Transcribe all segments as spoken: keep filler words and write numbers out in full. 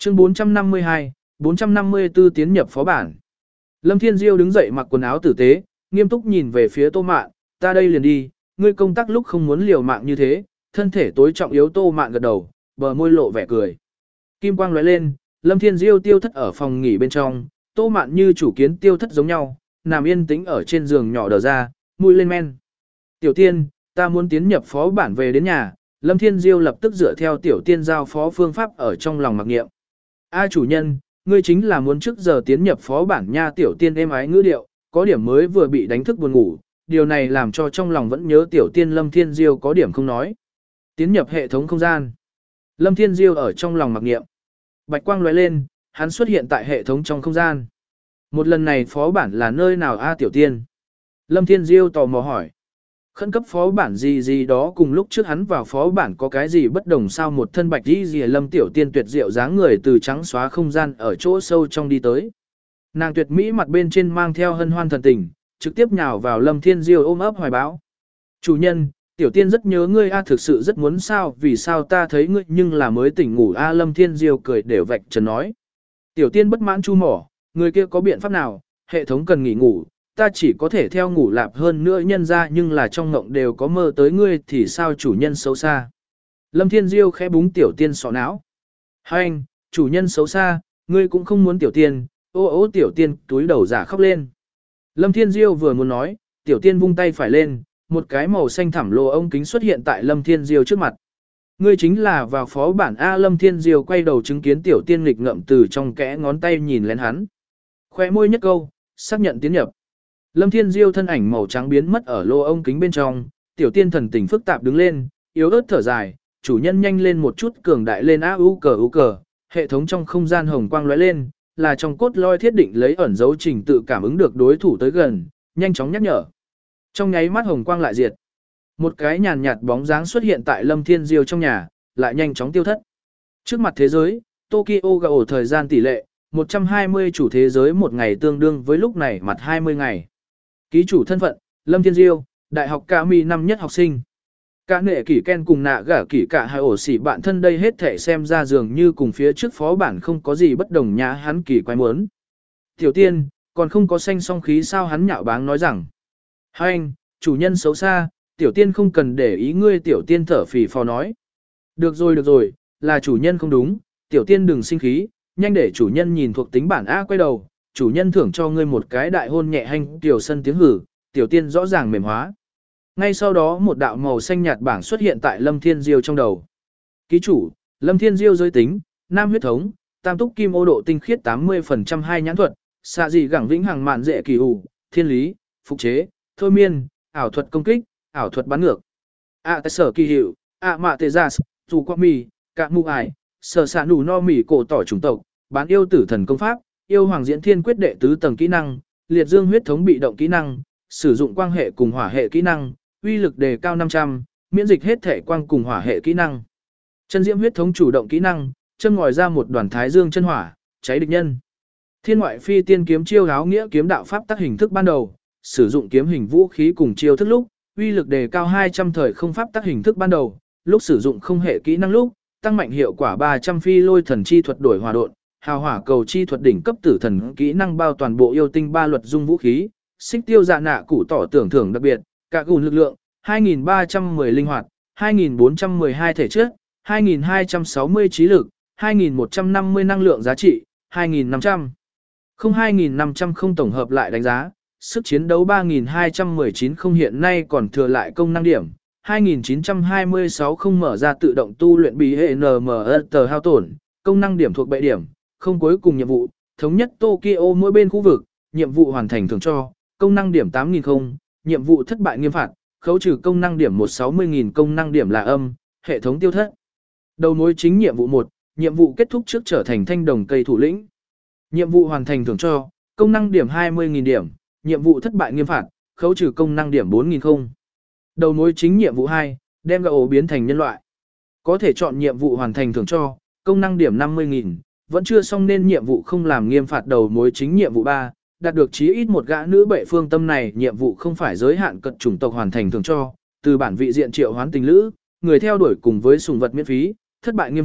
Chương bốn trăm năm mươi hai, bốn trăm năm mươi tư tiến nhập phó bản. Lâm Thiên Diêu đứng dậy mặc quần áo tử tế, nghiêm túc nhìn về phía Tô Mạn, ta đây liền đi, ngươi công tác lúc không muốn liều mạng như thế, thân thể tối trọng yếu. Tô Mạn gật đầu, bờ môi lộ vẻ cười. Kim quang lóe lên, Lâm Thiên Diêu tiêu thất ở phòng nghỉ bên trong, Tô Mạn như chủ kiến tiêu thất giống nhau, nằm yên tĩnh ở trên giường nhỏ đờ ra, mũi lên men. Tiểu Tiên, ta muốn tiến nhập phó bản về đến nhà. Lâm Thiên Diêu lập tức dựa theo Tiểu Tiên giao phó phương pháp ở trong lòng mặc niệm. A chủ nhân, ngươi chính là muốn trước giờ tiến nhập phó bản nha. Tiểu Tiên êm ái ngữ điệu, có điểm mới vừa bị đánh thức buồn ngủ, điều này làm cho trong lòng vẫn nhớ Tiểu Tiên. Lâm Thiên Diêu có điểm không nói. Tiến nhập hệ thống không gian. Lâm Thiên Diêu ở trong lòng mặc niệm. Bạch quang lóe lên, hắn xuất hiện tại hệ thống trong không gian. Một lần này phó bản là nơi nào a Tiểu Tiên? Lâm Thiên Diêu tò mò hỏi. Khẩn cấp phó bản gì gì đó cùng lúc trước hắn vào phó bản có cái gì bất đồng sao? Một thân bạch y gì Lâm Tiểu Tiên tuyệt diệu dáng người từ trắng xóa không gian ở chỗ sâu trong đi tới. Nàng tuyệt mỹ mặt bên trên mang theo hân hoan thần tình, trực tiếp nhào vào Lâm Thiên Diêu ôm ấp hoài bão. Chủ nhân, Tiểu Tiên rất nhớ ngươi a, thực sự rất muốn sao? Vì sao ta thấy ngươi nhưng là mới tỉnh ngủ a? Lâm Thiên Diêu cười đều vạch trần nói. Tiểu Tiên bất mãn chu mỏ, người kia có biện pháp nào? Hệ thống cần nghỉ ngủ, ta chỉ có thể theo ngủ lạp, hơn nữa nhân ra nhưng là trong ngộng đều có mơ tới ngươi thì sao chủ nhân xấu xa. Lâm Thiên Diêu khẽ búng Tiểu Tiên sọ não. Hành, chủ nhân xấu xa, ngươi cũng không muốn Tiểu Tiên. Ô ô Tiểu Tiên túi đầu giả khóc lên. Lâm Thiên Diêu vừa muốn nói, Tiểu Tiên vung tay phải lên, một cái màu xanh thẳm lồ ống kính xuất hiện tại Lâm Thiên Diêu trước mặt. Ngươi chính là vào phó bản A. Lâm Thiên Diêu quay đầu chứng kiến Tiểu Tiên nghịch ngợm từ trong kẽ ngón tay nhìn lên hắn. Khoe môi nhất câu, xác nhận tiến nhập. Lâm Thiên Diêu thân ảnh màu trắng biến mất ở lô ống kính bên trong, Tiểu Tiên thần tình phức tạp đứng lên, yếu ớt thở dài, chủ nhân nhanh lên một chút, cường đại lên a u cờ u cờ. Hệ thống trong không gian hồng quang lóe lên, là trong cốt loi thiết định lấy ẩn dấu trình tự cảm ứng được đối thủ tới gần, nhanh chóng nhắc nhở. Trong nháy mắt hồng quang lại diệt. Một cái nhàn nhạt bóng dáng xuất hiện tại Lâm Thiên Diêu trong nhà, lại nhanh chóng tiêu thất. Trước mặt thế giới, Tokyo gạo thời gian tỷ lệ, một trăm hai mươi chủ thế giới một ngày tương đương với lúc này mặt hai mươi ngày. Ký chủ thân phận, Lâm Thiên Diêu, đại học Kami năm nhất học sinh. Cả nệ kỷ Ken cùng nạ gả kỷ cả hai ổ xỉ bạn thân đây hết thể xem ra dường như cùng phía trước phó bản không có gì bất đồng nhã, hắn kỳ quái muốn. Tiểu Tiên, còn không có xanh song khí sao? Hắn nhạo báng nói rằng. Hành, chủ nhân xấu xa, Tiểu Tiên không cần để ý ngươi. Tiểu Tiên thở phì phò nói. Được rồi được rồi, là chủ nhân không đúng, Tiểu Tiên đừng sinh khí, nhanh để chủ nhân nhìn thuộc tính bản A. Quay đầu, chủ nhân thưởng cho ngươi một cái đại hôn nhẹ hành. Tiểu Sân tiếng hử, Tiểu Tiên rõ ràng mềm hóa. Ngay sau đó một đạo màu xanh nhạt bảng xuất hiện tại Lâm Thiên Diêu trong đầu. Ký chủ, Lâm Thiên Diêu giới tính, nam huyết thống, tam túc kim ô độ tinh khiết tám mươi phần trăm, hai nhãn thuật, xạ dị gẳng vĩnh hằng mạn dễ kỳ ủ, thiên lý, phục chế, thôi miên, ảo thuật công kích, ảo thuật bắn ngược. ạ tại sở kỳ hiệu, ạ mạ tê gia, dù qua mì, cạ mụ ải, sở xạ nủ no mì cổ tỏ chủng tộc, bán yêu tử thần công pháp, yêu hoàng diễn thiên quyết đệ tứ tầng kỹ năng, liệt dương huyết thống bị động kỹ năng, sử dụng quang hệ cùng hỏa hệ kỹ năng, uy lực đề cao năm trăm, miễn dịch hết thể quang cùng hỏa hệ kỹ năng. Chân diễm huyết thống chủ động kỹ năng, châm ngòi ra một đoàn thái dương chân hỏa, cháy địch nhân. Thiên ngoại phi tiên kiếm chiêu áo nghĩa kiếm đạo pháp tác hình thức ban đầu, sử dụng kiếm hình vũ khí cùng chiêu thức lúc, uy lực đề cao hai trăm, thời không pháp tác hình thức ban đầu, lúc sử dụng không hệ kỹ năng lúc, tăng mạnh hiệu quả ba trăm, phi lôi thần chi thuật đổi hỏa độn, hào hỏa cầu chi thuật đỉnh cấp tử thần kỹ năng bao toàn bộ yêu tinh ba luật dung vũ khí, xích tiêu dạ nạ cụ tỏ tưởng thưởng đặc biệt, cả gùn lực lượng, hai nghìn ba trăm mười linh hoạt, hai nghìn bốn trăm mười hai thể chất, hai nghìn hai trăm sáu mươi trí lực, hai nghìn một trăm năm mươi năng lượng giá trị, hai nghìn năm trăm. Không hai nghìn năm trăm không tổng hợp lại đánh giá, sức chiến đấu ba nghìn hai trăm mười chín không hiện nay còn thừa lại công năng điểm, hai nghìn chín trăm hai mươi sáu không mở ra tự động tu luyện bí hệ en em tờ hao tổn, công năng điểm thuộc bệ điểm, không cuối cùng nhiệm vụ, thống nhất Tokyo mỗi bên khu vực, nhiệm vụ hoàn thành thưởng cho, công năng điểm tám nghìn không, nhiệm vụ thất bại nghiêm phạt, khấu trừ công năng điểm một trăm sáu mươi nghìn, công năng điểm là âm, hệ thống tiêu thất. Đầu mối chính nhiệm vụ một, nhiệm vụ kết thúc trước trở thành thanh đồng cây thủ lĩnh. Nhiệm vụ hoàn thành thưởng cho, công năng điểm hai mươi nghìn điểm, nhiệm vụ thất bại nghiêm phạt, khấu trừ công năng điểm bốn nghìn không. Đầu mối chính nhiệm vụ hai, đem gạo biến thành nhân loại. Có thể chọn nhiệm vụ hoàn thành thưởng cho, công năng điểm năm mươi nghìn, vẫn chưa xong nên nhiệm vụ không làm nghiêm phạt. Đầu mối chính nhiệm vụ ba, đạt được chí ít một gã nữ bệ phương tâm này, nhiệm vụ không phải giới hạn cận chủng tộc hoàn thành thưởng cho, từ bản vị diện triệu hoán tình lữ, người theo đuổi cùng với sùng vật miễn phí, thất bại nghiêm phạt,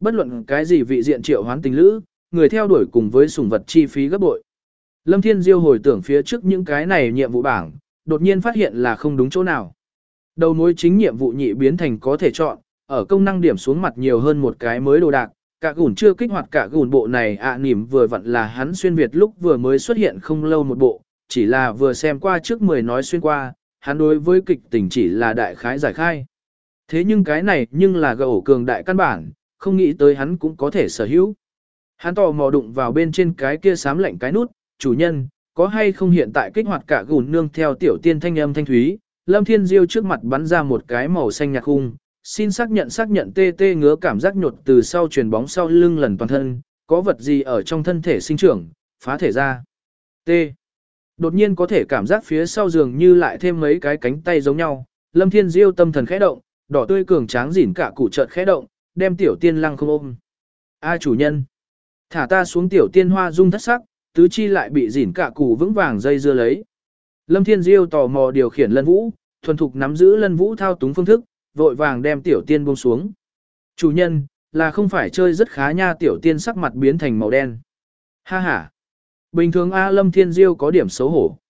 Bất luận cái gì vị diện triệu hoán tình lữ, người theo đuổi cùng với sủng vật chi phí gấp bội. Lâm Thiên Diêu hồi tưởng phía trước những cái này nhiệm vụ bảng, đột nhiên phát hiện là không đúng chỗ nào. Đầu mối chính nhiệm vụ nhị biến thành có thể chọn, ở công năng điểm xuống mặt nhiều hơn một cái mới đồ đạc, cả gùn chưa kích hoạt cả gùn bộ này ạ à, nỉm vừa vặn là hắn xuyên Việt lúc vừa mới xuất hiện không lâu một bộ, chỉ là vừa xem qua trước mười nói xuyên qua, hắn đối với kịch tình chỉ là đại khái giải khai. Thế nhưng cái này nhưng là gầu cường đại căn bản, không nghĩ tới hắn cũng có thể sở hữu. Hắn tò mò đụng vào bên trên cái kia xám lạnh cái nút, chủ nhân, có hay không hiện tại kích hoạt cả gùn nương theo tiểu tiên thanh âm thanh thúy, Lâm Thiên Diêu trước mặt bắn ra một cái màu xanh nhạt khung, xin xác nhận xác nhận tê tê ngứa cảm giác nhột từ sau truyền bóng sau lưng lần toàn thân, có vật gì ở trong thân thể sinh trưởng, phá thể ra. T. Đột nhiên có thể cảm giác phía sau giường như lại thêm mấy cái cánh tay giống nhau, Lâm Thiên Diêu tâm thần khẽ động, đỏ tươi cường tráng rỉn cả củ chợt khẽ động, đem tiểu tiên lăng không ôm. A chủ nhân, thả ta xuống tiểu tiên hoa dung thất sắc, tứ chi lại bị rỉn cả củ vững vàng dây dưa lấy. Lâm Thiên Diêu tò mò điều khiển lân vũ, thuần thục nắm giữ lân vũ thao túng phương thức, vội vàng đem tiểu tiên buông xuống. Chủ nhân, là không phải chơi rất khá nha, tiểu tiên sắc mặt biến thành màu đen. Ha ha. Bình thường A Lâm Thiên Diêu có điểm xấu hổ.